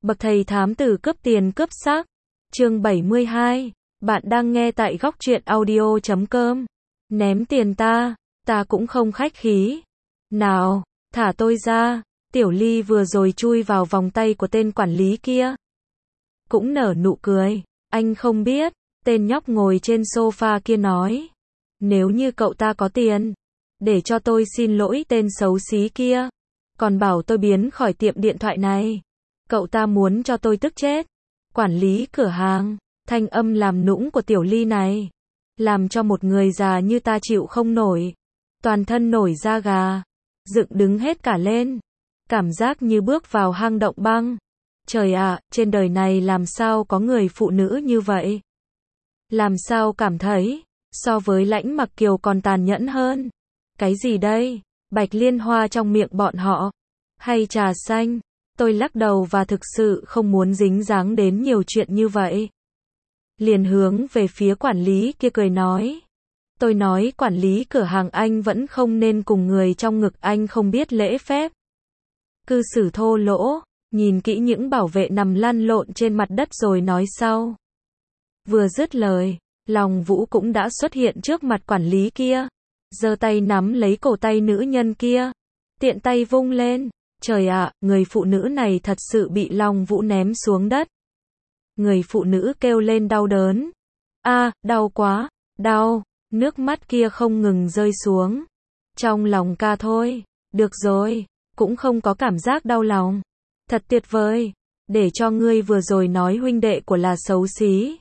Bậc thầy thám tử cướp tiền cướp xác. Chương 72. Bạn đang nghe tại góc truyện audio.com. Ném tiền ta cũng không khách khí. Nào, thả tôi ra. Tiểu Ly vừa rồi chui vào vòng tay của tên quản lý kia. Cũng nở nụ cười. Anh không biết, tên nhóc ngồi trên sofa kia nói. Nếu như cậu ta có tiền, để cho tôi xin lỗi tên xấu xí kia. Còn bảo tôi biến khỏi tiệm điện thoại này. Cậu ta muốn cho tôi tức chết. Quản lý cửa hàng, thanh âm làm nũng của Tiểu Ly này, làm cho một người già như ta chịu không nổi. Toàn thân nổi da gà, dựng đứng hết cả lên. Cảm giác như bước vào hang động băng. Trời ạ, trên đời này làm sao có người phụ nữ như vậy? Làm sao cảm thấy, so với Lãnh Mặc Kiều còn tàn nhẫn hơn? Cái gì đây? Bạch liên hoa trong miệng bọn họ? Hay trà xanh? Tôi lắc đầu và thực sự không muốn dính dáng đến nhiều chuyện như vậy. Liền hướng về phía quản lý kia cười nói. Tôi nói quản lý cửa hàng anh vẫn không nên cùng người trong ngực anh không biết lễ phép. Cư xử thô lỗ, nhìn kỹ những bảo vệ nằm lăn lộn trên mặt đất rồi nói sau. Vừa dứt lời, Long Vũ cũng đã xuất hiện trước mặt quản lý kia. Giơ tay nắm lấy cổ tay nữ nhân kia. Tiện tay vung lên. Trời ạ, người phụ nữ này thật sự bị Long Vũ ném xuống đất. Người phụ nữ kêu lên đau đớn. Đau quá, đau, nước mắt kia không ngừng rơi xuống. Trong lòng ca thôi, được rồi, cũng không có cảm giác đau lòng. Thật tuyệt vời, để cho ngươi vừa rồi nói huynh đệ của là xấu xí.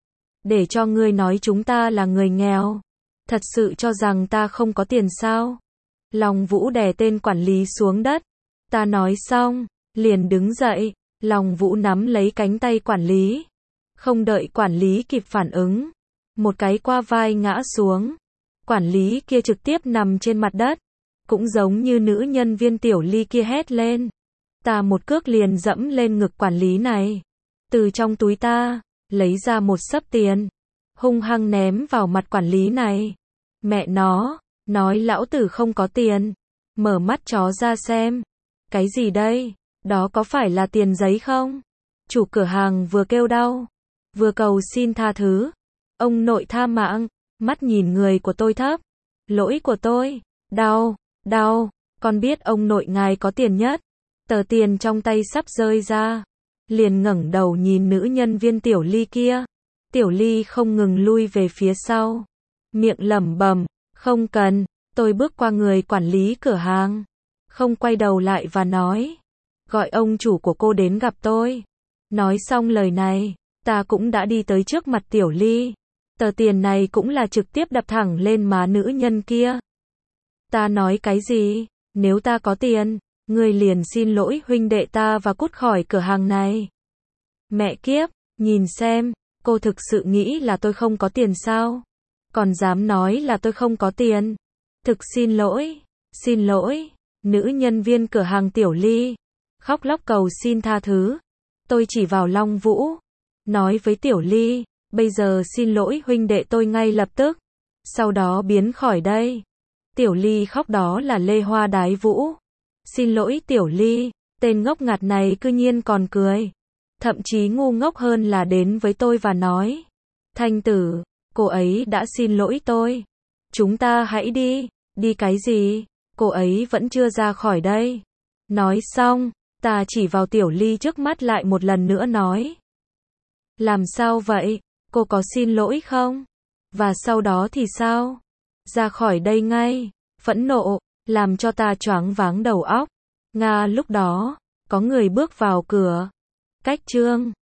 Để cho ngươi nói chúng ta là người nghèo. Thật sự cho rằng ta không có tiền sao? Long Vũ đè tên quản lý xuống đất. Ta nói xong, liền đứng dậy. Long Vũ nắm lấy cánh tay quản lý. Không đợi quản lý kịp phản ứng. Một cái qua vai ngã xuống. Quản lý kia trực tiếp nằm trên mặt đất. Cũng giống như nữ nhân viên Tiểu Ly kia hét lên. Ta một cước liền dẫm lên ngực quản lý này. Từ trong túi ta, lấy ra một xấp tiền. Hung hăng ném vào mặt quản lý này. Mẹ nó, nói lão tử không có tiền. Mở mắt chó ra xem. Cái gì đây? Đó có phải là tiền giấy không? Chủ cửa hàng vừa kêu đau, vừa cầu xin tha thứ. Ông nội tha mạng, mắt nhìn người của tôi thấp. Lỗi của tôi, đau, con biết ông nội ngài có tiền nhất. Tờ tiền trong tay sắp rơi ra. Liền ngẩng đầu nhìn nữ nhân viên Tiểu Ly kia. Tiểu Ly không ngừng lui về phía sau. Miệng lẩm bẩm, không cần, tôi bước qua người quản lý cửa hàng. Không quay đầu lại và nói. Gọi ông chủ của cô đến gặp tôi. Nói xong lời này, ta cũng đã đi tới trước mặt Tiểu Ly. Tờ tiền này cũng là trực tiếp đập thẳng lên má nữ nhân kia. Ta nói cái gì? Nếu ta có tiền, ngươi liền xin lỗi huynh đệ ta và cút khỏi cửa hàng này. Mẹ kiếp, nhìn xem, cô thực sự nghĩ là tôi không có tiền sao? Còn dám nói là tôi không có tiền. Thực xin lỗi, nữ nhân viên cửa hàng Tiểu Ly. Khóc lóc cầu xin tha thứ. Tôi chỉ vào Long Vũ. Nói với Tiểu Ly, bây giờ xin lỗi huynh đệ tôi ngay lập tức. Sau đó biến khỏi đây. Tiểu Ly khóc đó là lê hoa đái vũ. Xin lỗi Tiểu Ly, tên ngốc ngặt này cư nhiên còn cười. Thậm chí ngu ngốc hơn là đến với tôi và nói. Thanh tử, cô ấy đã xin lỗi tôi. Chúng ta hãy đi. Đi cái gì? Cô ấy vẫn chưa ra khỏi đây. Nói xong, ta chỉ vào Tiểu Ly trước mắt lại một lần nữa nói. Làm sao vậy? Cô có xin lỗi không? Và sau đó thì sao? Ra khỏi đây ngay. Phẫn nộ, làm cho ta choáng váng đầu óc. Lúc đó, có người bước vào cửa. Cách chương